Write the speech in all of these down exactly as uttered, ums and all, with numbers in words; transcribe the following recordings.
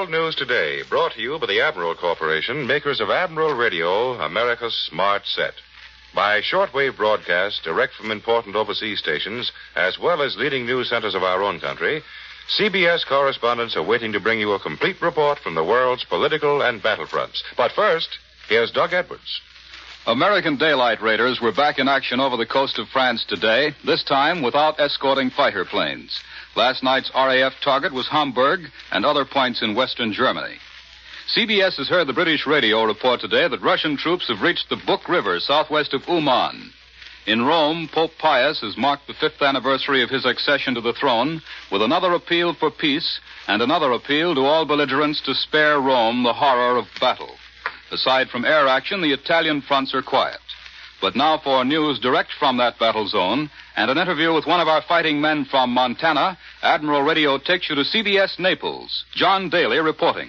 World News Today, brought to you by the Admiral Corporation, makers of Admiral Radio, America's smart set. By shortwave broadcast direct from important overseas stations, as well as leading news centers of our own country, C B S correspondents are waiting to bring you a complete report from the world's political and battlefronts. But first, here's Doug Edwards. American daylight raiders were back in action over the coast of France today, this time without escorting fighter planes. Last night's R A F target was Hamburg and other points in western Germany. C B S has heard the British radio report today that Russian troops have reached the Buk River southwest of Uman. In Rome, Pope Pius has marked the fifth anniversary of his accession to the throne with another appeal for peace and another appeal to all belligerents to spare Rome the horror of battle. Aside from air action, the Italian fronts are quiet. But now for news direct from that battle zone and an interview with one of our fighting men from Montana, Admiral Radio takes you to C B S Naples. John Daly reporting.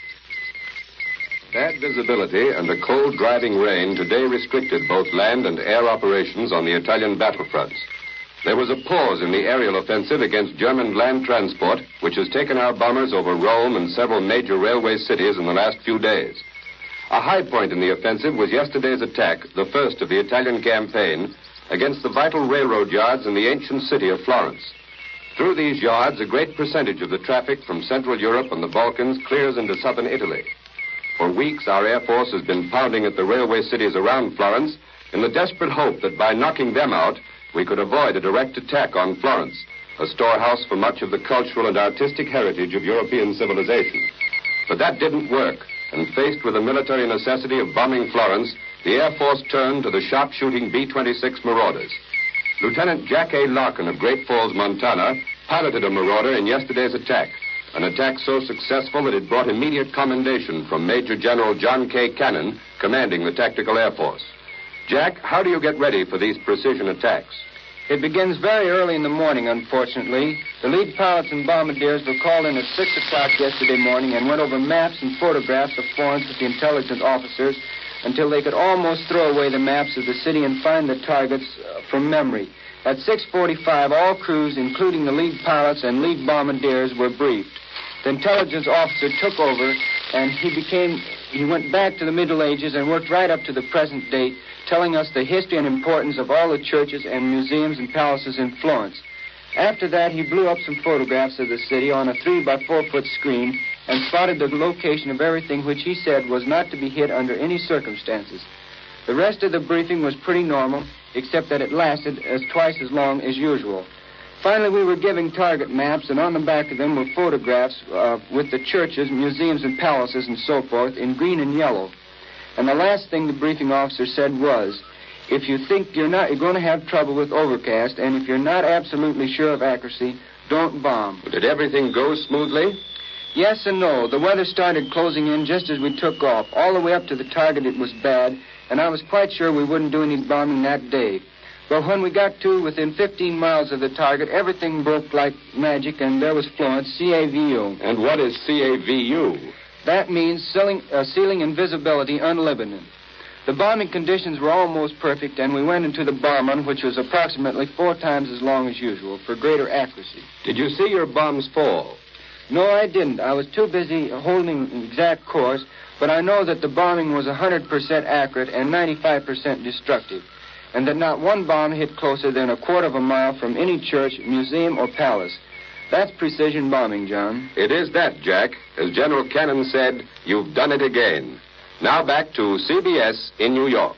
Bad visibility and a cold driving rain today restricted both land and air operations on the Italian battlefronts. There was a pause in the aerial offensive against German land transport, which has taken our bombers over Rome and several major railway cities in the last few days. A high point in the offensive was yesterday's attack, the first of the Italian campaign, against the vital railroad yards in the ancient city of Florence. Through these yards, a great percentage of the traffic from Central Europe and the Balkans clears into southern Italy. For weeks, our Air Force has been pounding at the railway cities around Florence in the desperate hope that by knocking them out, we could avoid a direct attack on Florence, a storehouse for much of the cultural and artistic heritage of European civilization. But that didn't work. And faced with the military necessity of bombing Florence, the Air Force turned to the sharpshooting B twenty-six Marauders. Lieutenant Jack A. Larkin of Great Falls, Montana, piloted a Marauder in yesterday's attack, an attack so successful that it brought immediate commendation from Major General John K. Cannon, commanding the Tactical Air Force. Jack, how do you get ready for these precision attacks? It begins very early in the morning, unfortunately. The lead pilots and bombardiers were called in at six o'clock yesterday morning and went over maps and photographs of Florence with the intelligence officers until they could almost throw away the maps of the city and find the targets uh, from memory. At six forty-five, all crews, including the lead pilots and lead bombardiers, were briefed. The intelligence officer took over, and he became, he went back to the Middle Ages and worked right up to the present date, telling us the history and importance of all the churches and museums and palaces in Florence. After that, he blew up some photographs of the city on a three by four foot screen and spotted the location of everything which he said was not to be hit under any circumstances. The rest of the briefing was pretty normal, except that it lasted as twice as long as usual. Finally, we were giving target maps, and on the back of them were photographs uh, with the churches, museums, and palaces and so forth in green and yellow. And the last thing the briefing officer said was, if you think you're not, you're going to have trouble with overcast, and if you're not absolutely sure of accuracy, don't bomb. Did everything go smoothly? Yes and no. The weather started closing in just as we took off. All the way up to the target, it was bad, and I was quite sure we wouldn't do any bombing that day. But when we got to within fifteen miles of the target, everything broke like magic, and there was Florence, C A V U. And what is C A V U? That means ceiling, uh, ceiling invisibility unlimited. The bombing conditions were almost perfect, and we went into the bomb run, which was approximately four times as long as usual, for greater accuracy. Did you see your bombs fall? No, I didn't. I was too busy holding an exact course, but I know that the bombing was one hundred percent accurate and ninety-five percent destructive, and that not one bomb hit closer than a quarter of a mile from any church, museum, or palace. That's precision bombing, John. It is that, Jack. As General Cannon said, you've done it again. Now back to C B S in New York.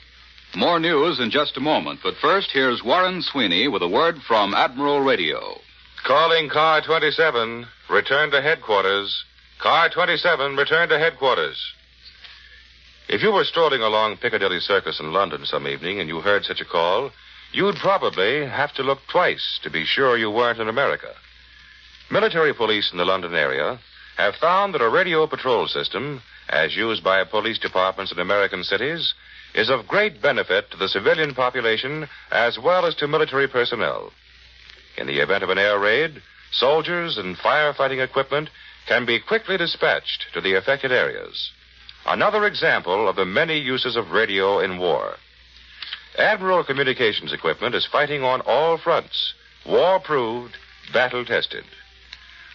More news in just a moment, but first, here's Warren Sweeney with a word from Admiral Radio. Calling Car twenty-seven, return to headquarters. Car twenty-seven, return to headquarters. If you were strolling along Piccadilly Circus in London some evening and you heard such a call, you'd probably have to look twice to be sure you weren't in America. Military police in the London area have found that a radio patrol system, as used by police departments in American cities, is of great benefit to the civilian population as well as to military personnel. In the event of an air raid, soldiers and firefighting equipment can be quickly dispatched to the affected areas. Another example of the many uses of radio in war. Admiral Communications equipment is fighting on all fronts, war-proved, battle-tested.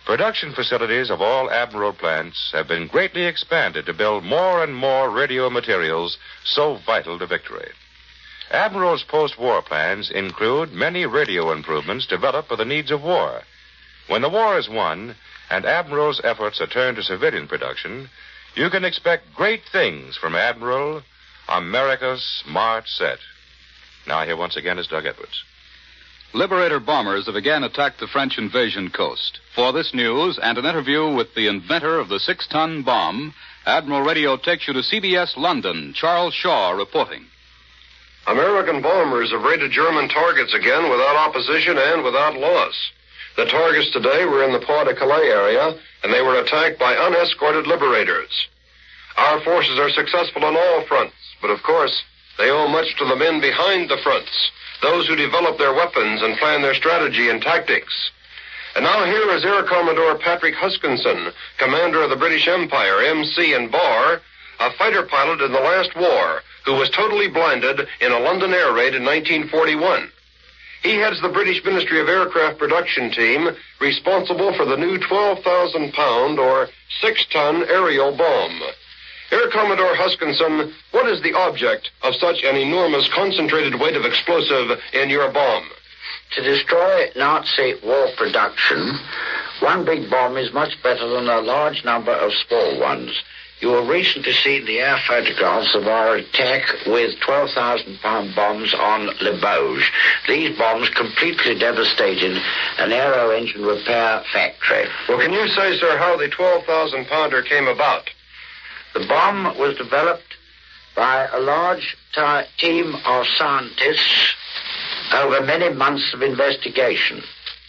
Production facilities of all Admiral plants have been greatly expanded to build more and more radio materials so vital to victory. Admiral's post-war plans include many radio improvements developed for the needs of war. When the war is won and Admiral's efforts are turned to civilian production, you can expect great things from Admiral, America's smart set. Now here once again is Doug Edwards. Liberator bombers have again attacked the French invasion coast. For this news and an interview with the inventor of the six-ton bomb, Admiral Radio takes you to C B S London. Charles Shaw reporting. American bombers have raided German targets again without opposition and without loss. The targets today were in the Pas-de-Calais area, and they were attacked by unescorted liberators. Our forces are successful on all fronts, but of course, they owe much to the men behind the fronts, those who develop their weapons and plan their strategy and tactics. And now here is Air Commodore Patrick Huskinson, commander of the British Empire, M C and Bar, a fighter pilot in the last war, who was totally blinded in a London air raid in nineteen forty-one. He heads the British Ministry of Aircraft production team responsible for the new twelve thousand pound or six-ton aerial bomb. Air Commodore Huskinson, what is the object of such an enormous concentrated weight of explosive in your bomb? To destroy Nazi war production, one big bomb is much better than a large number of small ones. You will recently see the air photographs of our attack with twelve thousand pound bombs on Le Bauge. These bombs completely devastated an aero engine repair factory. Well, can you say, sir, how the twelve thousand pounder came about? The bomb was developed by a large t- team of scientists over many months of investigation.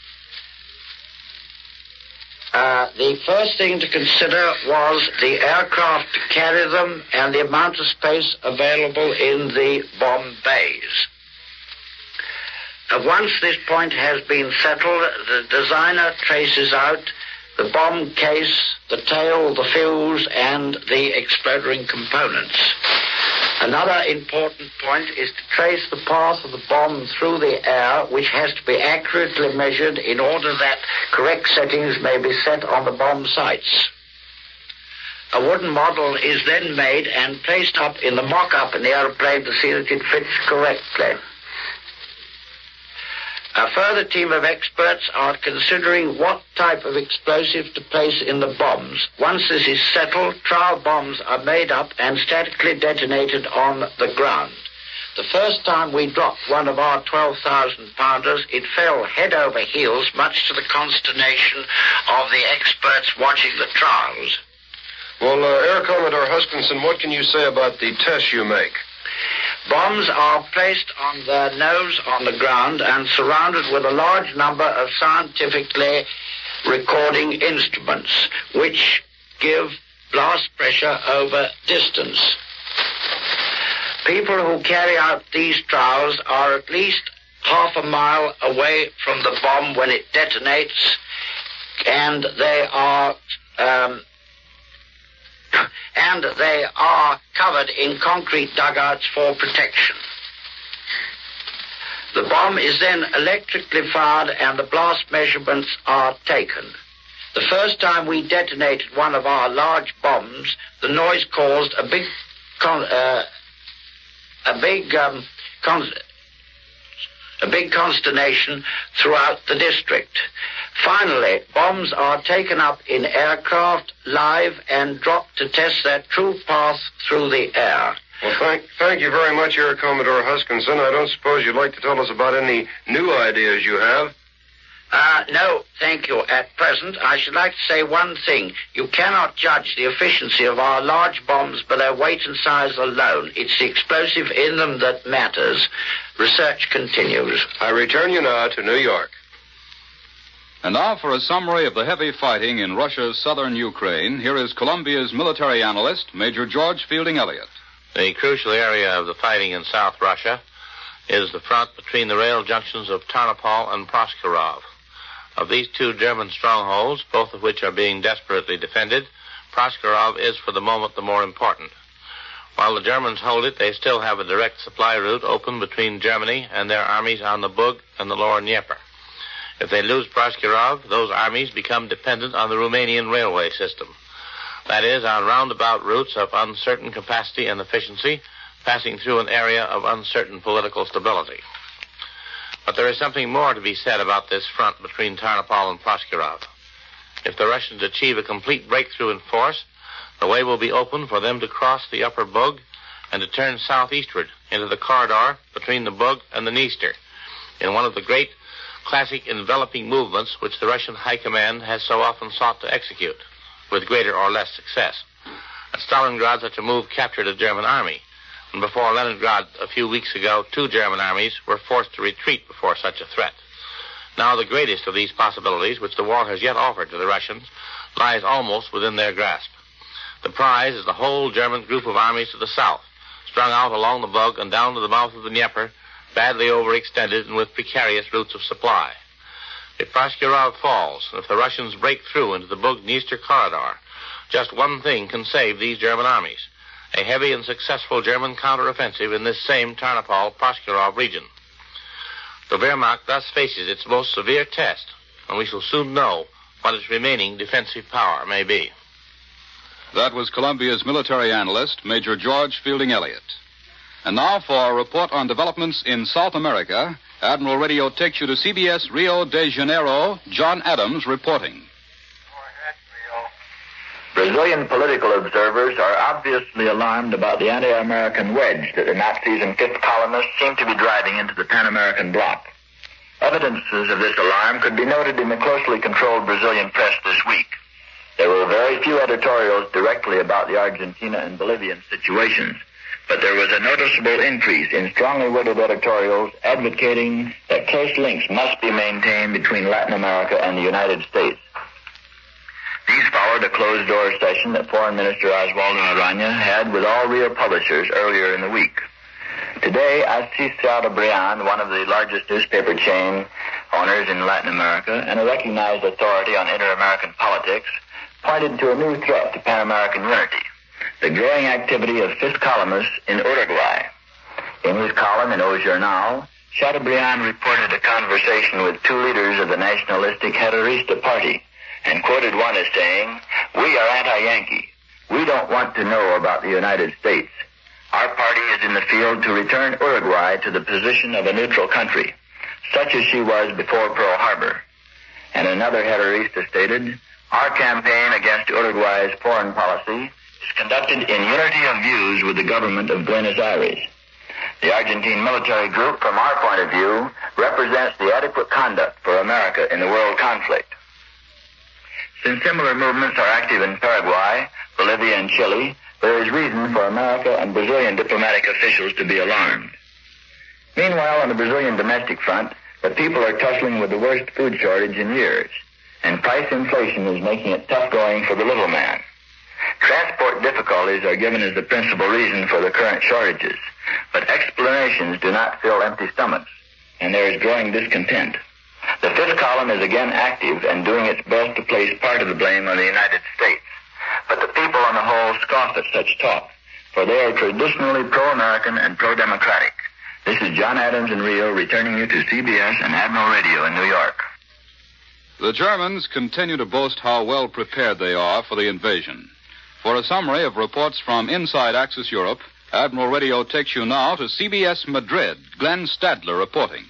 Uh, the first thing to consider was the aircraft to carry them and the amount of space available in the bomb bays. Uh, once this point has been settled, the designer traces out the bomb case, the tail, the fuse, and the exploding components. Another important point is to trace the path of the bomb through the air, which has to be accurately measured in order that correct settings may be set on the bomb sites. A wooden model is then made and placed up in the mock-up in the aeroplane to see that it fits correctly. A further team of experts are considering what type of explosive to place in the bombs. Once this is settled, trial bombs are made up and statically detonated on the ground. The first time we dropped one of our twelve thousand pounders, it fell head over heels, much to the consternation of the experts watching the trials. Well, uh, Air Commodore Huskinson, what can you say about the tests you make? Bombs are placed on their nose on the ground and surrounded with a large number of scientifically recording instruments, which give blast pressure over distance. People who carry out these trials are at least half a mile away from the bomb when it detonates, and they are um, and they are covered in concrete dugouts for protection. The bomb is then electrically fired and the blast measurements are taken. The first time we detonated one of our large bombs, the noise caused a big, con- uh, a big, um, con- a big consternation throughout the district. Finally, bombs are taken up in aircraft, live, and dropped to test their true path through the air. Well, thank, thank you very much, Air Commodore Huskinson. I don't suppose you'd like to tell us about any new ideas you have? Uh, no, thank you. At present, I should like to say one thing. You cannot judge the efficiency of our large bombs by their weight and size alone. It's the explosive in them that matters. Research continues. I return you now to New York. And now for a summary of the heavy fighting in Russia's southern Ukraine, here is Columbia's military analyst, Major George Fielding Elliott. The crucial area of the fighting in South Russia is the front between the rail junctions of Tarnopol and Proskurov. Of these two German strongholds, both of which are being desperately defended, Proskurov is for the moment the more important. While the Germans hold it, they still have a direct supply route open between Germany and their armies on the Bug and the lower Dnieper. If they lose Proskurov, those armies become dependent on the Romanian railway system. That is, on roundabout routes of uncertain capacity and efficiency, passing through an area of uncertain political stability. But there is something more to be said about this front between Tarnopol and Proskurov. If the Russians achieve a complete breakthrough in force, the way will be open for them to cross the upper Bug and to turn southeastward into the corridor between the Bug and the Dniester, in one of the great classic enveloping movements which the Russian High Command has so often sought to execute, with greater or less success. At Stalingrad, such a move captured a German army, and before Leningrad a few weeks ago, two German armies were forced to retreat before such a threat. Now the greatest of these possibilities, which the war has yet offered to the Russians, lies almost within their grasp. The prize is the whole German group of armies to the south, strung out along the Bug and down to the mouth of the Dnieper, badly overextended and with precarious routes of supply. If Proskurov falls, and if the Russians break through into the Bug-Dniester corridor, just one thing can save these German armies: a heavy and successful German counteroffensive in this same Tarnopol-Proskurov region. The Wehrmacht thus faces its most severe test, and we shall soon know what its remaining defensive power may be. That was Columbia's military analyst, Major George Fielding Elliott. And now for a report on developments in South America, Admiral Radio takes you to C B S Rio de Janeiro. John Adams reporting. Brazilian political observers are obviously alarmed about the anti-American wedge that the Nazis and Fifth Columnists seem to be driving into the Pan-American bloc. Evidences of this alarm could be noted in the closely controlled Brazilian press this week. There were very few editorials directly about the Argentina and Bolivian situations, but there was a noticeable increase in strongly worded editorials advocating that close links must be maintained between Latin America and the United States. These followed a closed-door session that Foreign Minister Oswaldo Aranha had with all real publishers earlier in the week. Today, Assis Chateaubriand, one of the largest newspaper chain owners in Latin America and a recognized authority on inter-American politics, pointed to a new threat to Pan-American unity: the growing activity of Fifth Columnists in Uruguay. In his column in O Jornal, Chateaubriand reported a conversation with two leaders of the nationalistic Herrerista party and quoted one as saying, "We are anti-Yankee. We don't want to know about the United States. Our party is in the field to return Uruguay to the position of a neutral country, such as she was before Pearl Harbor." And another Herrerista stated, "Our campaign against Uruguay's foreign policy is conducted in unity of views with the government of Buenos Aires. The Argentine military group, from our point of view, represents the adequate conduct for America in the world conflict." Since similar movements are active in Paraguay, Bolivia, and Chile, there is reason for America and Brazilian diplomatic officials to be alarmed. Meanwhile, on the Brazilian domestic front, the people are tussling with the worst food shortage in years, and price inflation is making it tough going for the little man. Transport difficulties are given as the principal reason for the current shortages, but explanations do not fill empty stomachs, and there is growing discontent. The Fifth Column is again active and doing its best to place part of the blame on the United States, but the people on the whole scoff at such talk, for they are traditionally pro-American and pro-democratic. This is John Adams in Rio, returning you to C B S and Admiral Radio in New York. The Germans continue to boast how well prepared they are for the invasion. For a summary of reports from inside Axis Europe, Admiral Radio takes you now to C B S Madrid. Glenn Stadler reporting.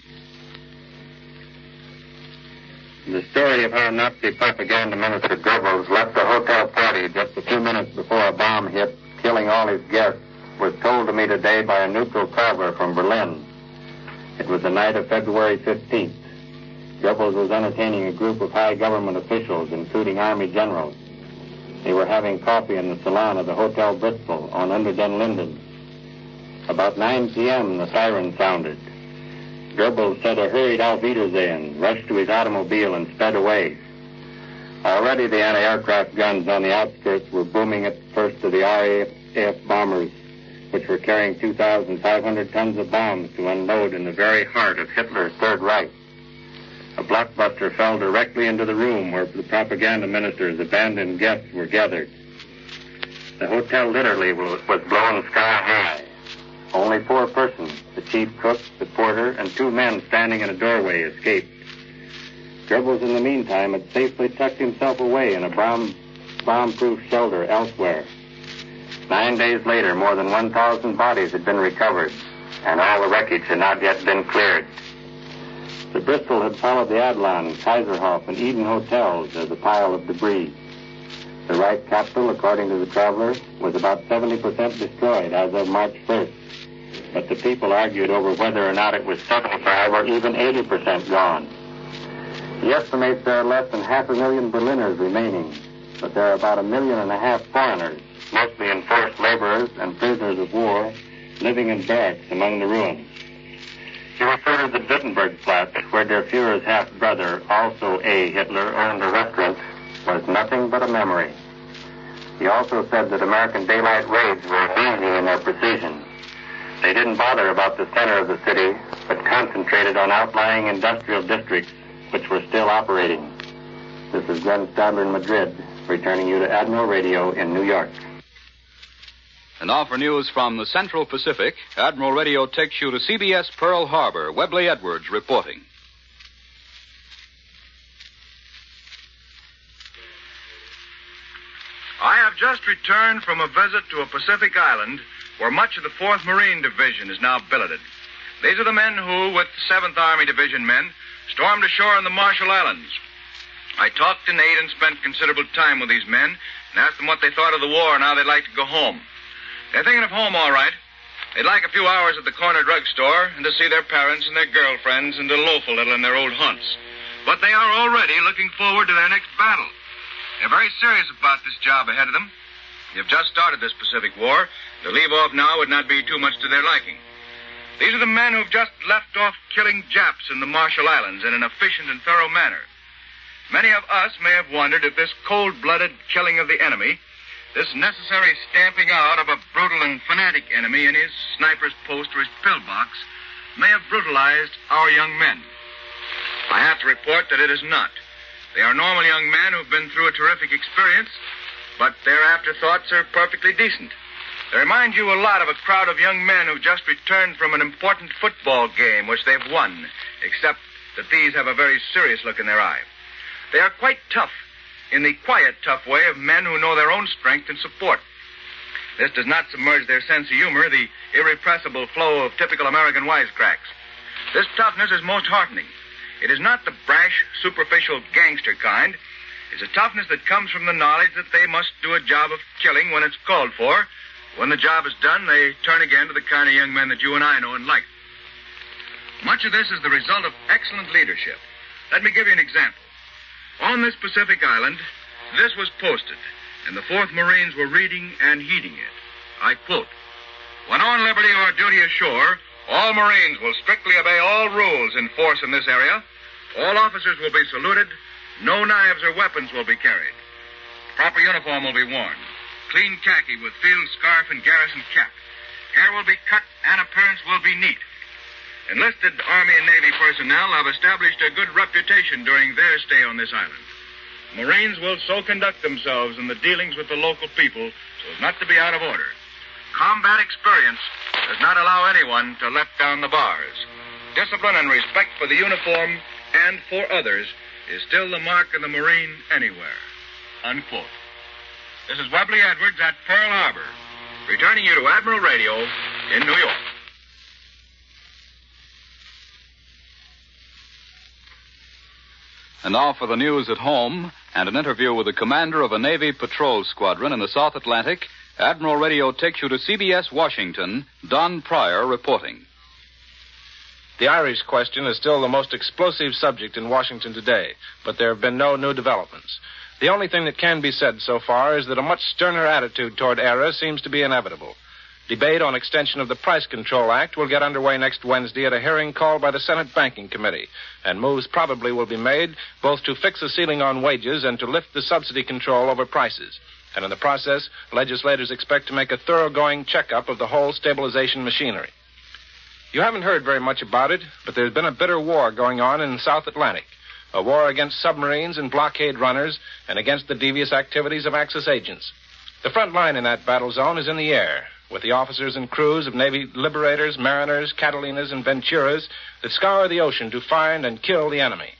The story of how Nazi propaganda minister Goebbels left the hotel party just a few minutes before a bomb hit, killing all his guests, was told to me today by a neutral traveler from Berlin. It was the night of February fifteenth. Goebbels was entertaining a group of high government officials, including Army generals. They were having coffee in the salon of the Hotel Bristol on Under den Linden. About nine p.m., the siren sounded. Goebbels said a hurried Auf Wiedersehen, rushed to his automobile, and sped away. Already the anti-aircraft guns on the outskirts were booming at the first of the R A F bombers, which were carrying two thousand five hundred tons of bombs to unload in the very heart of Hitler's Third Reich. A blockbuster fell directly into the room where the propaganda minister's abandoned guests were gathered. The hotel literally was blown sky high. Only four persons, the chief cook, the porter, and two men standing in a doorway, escaped. Goebbels, in the meantime, had safely tucked himself away in a bomb, bomb-proof shelter elsewhere. Nine days later, more than one thousand bodies had been recovered, and all the wreckage had not yet been cleared. The Bristol had followed the Adlon, Kaiserhof, and Eden hotels as a pile of debris. The Reich capital, according to the traveler, was about seventy percent destroyed as of March first. But the people argued over whether or not it was seventy-five or even eighty percent gone. He estimates there are less than half a million Berliners remaining, but there are about a million and a half foreigners, mostly enforced laborers and prisoners of war, living in barracks among the ruins. He referred to the Wittenbergplatz, where Der Fuhrer's half-brother, also A. Hitler, owned a restaurant, was nothing but a memory. He also said that American daylight raids were amazing in their precision. They didn't bother about the center of the city, but concentrated on outlying industrial districts, which were still operating. This is Glenn Stadler in Madrid, returning you to Admiral Radio in New York. And now for news from the Central Pacific, Admiral Radio takes you to C B S Pearl Harbor. Webley Edwards reporting. I have just returned from a visit to a Pacific island where much of the fourth Marine Division is now billeted. These are the men who, with the seventh Army Division men, stormed ashore in the Marshall Islands. I talked and ate and spent considerable time with these men and asked them what they thought of the war and how they'd like to go home. They're thinking of home all right. They'd like a few hours at the corner drugstore and to see their parents and their girlfriends and to loaf a little in their old hunts. But they are already looking forward to their next battle. They're very serious about this job ahead of them. They've just started this Pacific War. To leave off now would not be too much to their liking. These are the men who've just left off killing Japs in the Marshall Islands in an efficient and thorough manner. Many of us may have wondered if this cold-blooded killing of the enemy, this necessary stamping out of a brutal and fanatic enemy in his sniper's post or his pillbox, may have brutalized our young men. I have to report that it is not. They are normal young men who've been through a terrific experience, but their afterthoughts are perfectly decent. They remind you a lot of a crowd of young men who've just returned from an important football game which they've won, except that these have a very serious look in their eye. They are quite tough, in the quiet, tough way of men who know their own strength and support. This does not submerge their sense of humor, the irrepressible flow of typical American wisecracks. This toughness is most heartening. It is not the brash, superficial gangster kind. It's a toughness that comes from the knowledge that they must do a job of killing when it's called for. When the job is done, they turn again to the kind of young men that you and I know and like. Much of this is the result of excellent leadership. Let me give you an example. On this Pacific island, this was posted, and the fourth Marines were reading and heeding it. I quote, "When on liberty or duty ashore, all Marines will strictly obey all rules in force in this area. All officers will be saluted. No knives or weapons will be carried. Proper uniform will be worn. Clean khaki with field scarf and garrison cap. Hair will be cut and appearance will be neat. Enlisted Army and Navy personnel have established a good reputation during their stay on this island. Marines will so conduct themselves in the dealings with the local people so as not to be out of order. Combat experience does not allow anyone to let down the bars. Discipline and respect for the uniform and for others is still the mark of the Marine anywhere." Unquote. This is Webley Edwards at Pearl Harbor, returning you to Admiral Radio in New York. And now for the news at home and an interview with the commander of a Navy patrol squadron in the South Atlantic. Admiral Radio takes you to C B S Washington. Don Pryor reporting. The Irish question is still the most explosive subject in Washington today, but there have been no new developments. The only thing that can be said so far is that a much sterner attitude toward ERA seems to be inevitable. Debate on extension of the Price Control Act will get underway next Wednesday at a hearing called by the Senate Banking Committee, and moves probably will be made both to fix a ceiling on wages and to lift the subsidy control over prices. And in the process, legislators expect to make a thoroughgoing checkup of the whole stabilization machinery. You haven't heard very much about it, but there's been a bitter war going on in the South Atlantic, a war against submarines and blockade runners and against the devious activities of Axis agents. The front line in that battle zone is in the air, with the officers and crews of Navy Liberators, Mariners, Catalinas, and Venturas that scour the ocean to find and kill the enemy.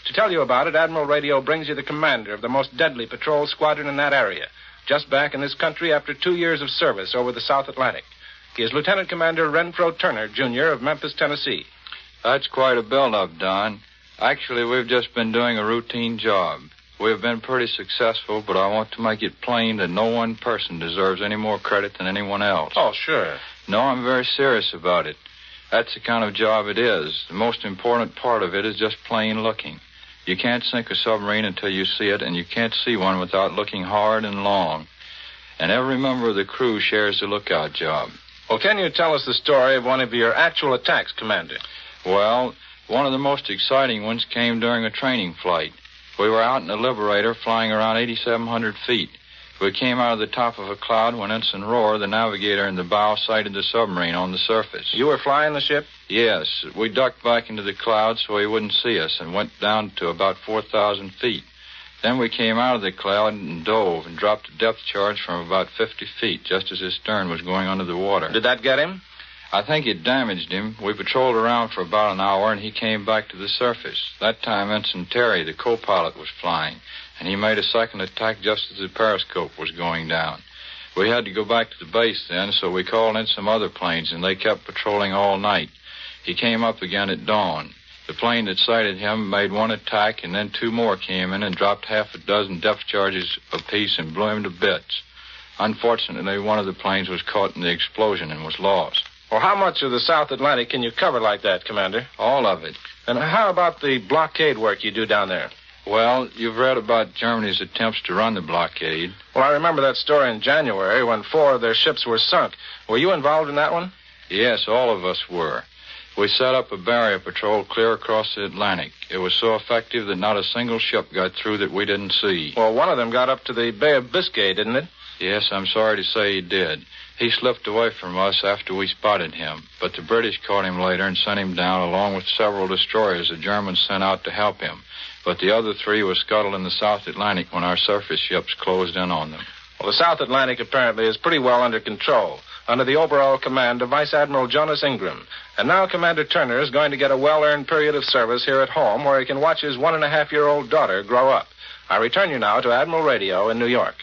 To tell you about it, Admiral Radio brings you the commander of the most deadly patrol squadron in that area, just back in this country after two years of service over the South Atlantic. He is Lieutenant Commander Renfro Turner, Junior of Memphis, Tennessee. That's quite a build-up, Don. Actually, we've just been doing a routine job. We've been pretty successful, but I want to make it plain that no one person deserves any more credit than anyone else. Oh, sure. No, I'm very serious about it. That's the kind of job it is. The most important part of it is just plain looking. You can't sink a submarine until you see it, and you can't see one without looking hard and long. And every member of the crew shares the lookout job. Well, can you tell us the story of one of your actual attacks, Commander? Well, one of the most exciting ones came during a training flight. We were out in the Liberator flying around eighty-seven hundred feet. We came out of the top of a cloud when Ensign Rohr, the navigator in the bow, sighted the submarine on the surface. You were flying the ship? Yes. We ducked back into the clouds so he wouldn't see us and went down to about four thousand feet. Then we came out of the cloud and dove and dropped a depth charge from about fifty feet, just as his stern was going under the water. Did that get him? I think it damaged him. We patrolled around for about an hour, and he came back to the surface. That time, Ensign Terry, the co-pilot, was flying, and he made a second attack just as the periscope was going down. We had to go back to the base then, so we called in some other planes, and they kept patrolling all night. He came up again at dawn. The plane that sighted him made one attack, and then two more came in and dropped half a dozen depth charges apiece and blew him to bits. Unfortunately, one of the planes was caught in the explosion and was lost. Well, how much of the South Atlantic can you cover like that, Commander? All of it. And how about the blockade work you do down there? Well, you've read about Germany's attempts to run the blockade. Well, I remember that story in January when four of their ships were sunk. Were you involved in that one? Yes, all of us were. We set up a barrier patrol clear across the Atlantic. It was so effective that not a single ship got through that we didn't see. Well, one of them got up to the Bay of Biscay, didn't it? Yes, I'm sorry to say he did. He slipped away from us after we spotted him, but the British caught him later and sent him down along with several destroyers the Germans sent out to help him. But the other three were scuttled in the South Atlantic when our surface ships closed in on them. Well, the South Atlantic apparently is pretty well under control, under the overall command of Vice Admiral Jonas Ingram. And now Commander Turner is going to get a well-earned period of service here at home where he can watch his one-and-a-half-year-old daughter grow up. I return you now to Admiral Radio in New York.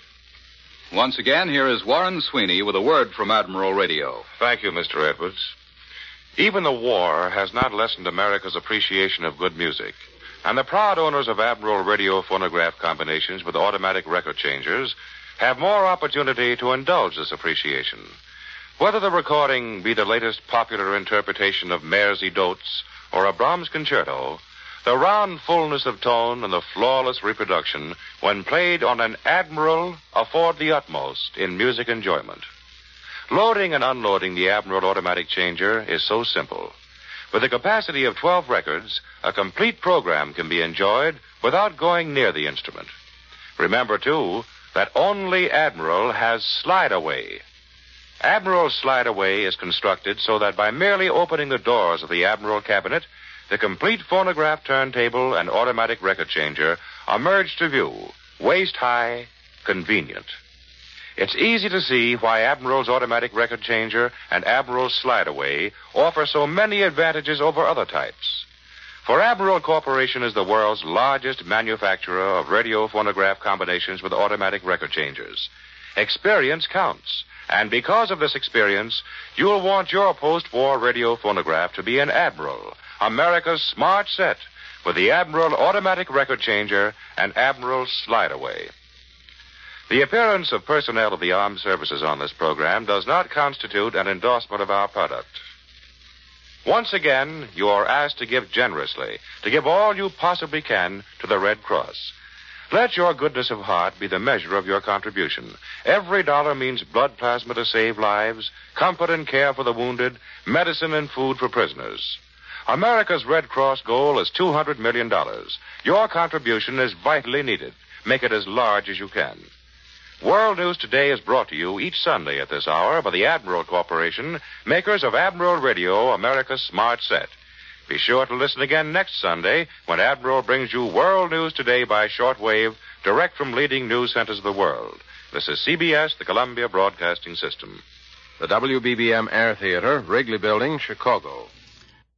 Once again, here is Warren Sweeney with a word from Admiral Radio. Thank you, Mister Edwards. Even the war has not lessened America's appreciation of good music. And the proud owners of Admiral Radio phonograph combinations with automatic record changers have more opportunity to indulge this appreciation. Whether the recording be the latest popular interpretation of Mairzy Dotes or a Brahms concerto, the round fullness of tone and the flawless reproduction, when played on an Admiral, afford the utmost in music enjoyment. Loading and unloading the Admiral automatic changer is so simple. With a capacity of twelve records, a complete program can be enjoyed without going near the instrument. Remember, too, that only Admiral has slide-away. Admiral slide-away is constructed so that by merely opening the doors of the Admiral cabinet, the complete phonograph turntable and automatic record changer emerge to view, waist-high, convenient. It's easy to see why Admiral's automatic record changer and Admiral's slide-away offer so many advantages over other types. For Admiral Corporation is the world's largest manufacturer of radio phonograph combinations with automatic record changers. Experience counts, and because of this experience, you'll want your post-war radio phonograph to be an Admiral, America's smart set, with the Admiral automatic record changer and Admiral slide-away. The appearance of personnel of the armed services on this program does not constitute an endorsement of our product. Once again, you are asked to give generously, to give all you possibly can to the Red Cross. Let your goodness of heart be the measure of your contribution. Every dollar means blood plasma to save lives, comfort and care for the wounded, medicine and food for prisoners. America's Red Cross goal is two hundred million dollars. Your contribution is vitally needed. Make it as large as you can. World News Today is brought to you each Sunday at this hour by the Admiral Corporation, makers of Admiral Radio, America's smart set. Be sure to listen again next Sunday when Admiral brings you World News Today by shortwave, direct from leading news centers of the world. This is C B S, the Columbia Broadcasting System. The W B B M Air Theater, Wrigley Building, Chicago.